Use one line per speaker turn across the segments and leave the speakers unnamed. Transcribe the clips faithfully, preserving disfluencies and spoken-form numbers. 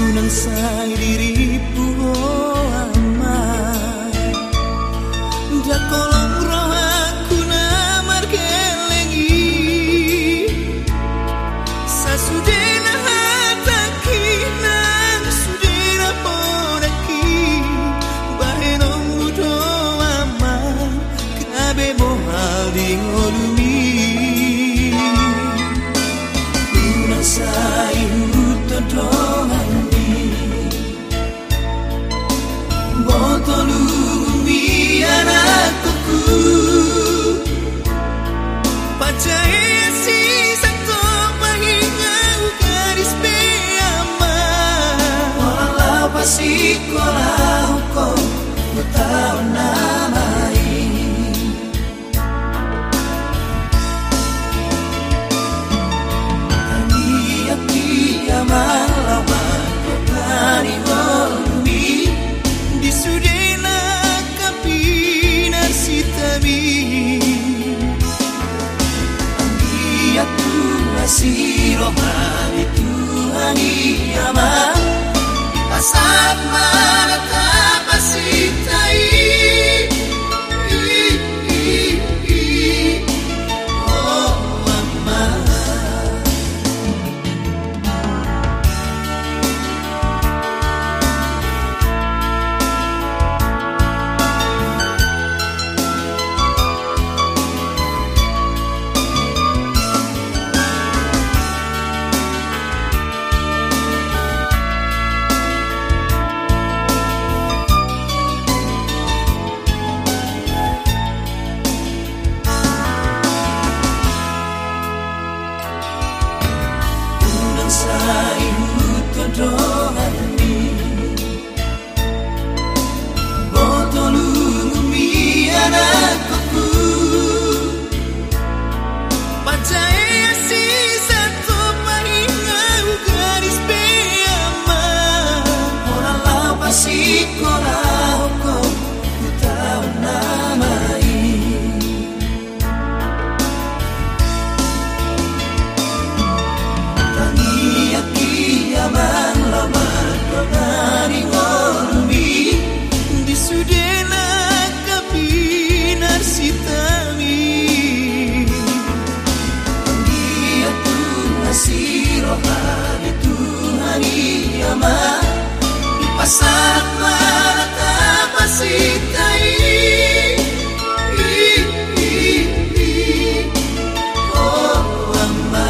Unang sa diri po amai da kolong roh aku na margelengi sa sudena hataki nang sudena podaki bahenong mudo amai kabe mohal ding olumi unang sa imuto dongan botolumi anakku pacaya si satu pahinga garis beama walau pasti kolah hukum utau namai tani aki amalawan kani volumi sudena kapinar sitami dia Tuhan si rohani Tuhan ama pasat mana tapasitai oh mama pasat mana tapasitai oh amma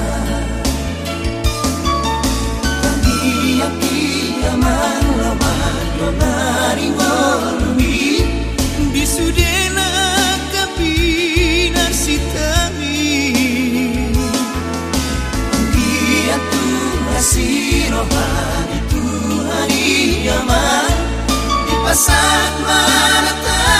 tani aki aman lawan donari volumi bisudena kapinar sitami dia Tuhan si rohani Tuhan ama di pasat mana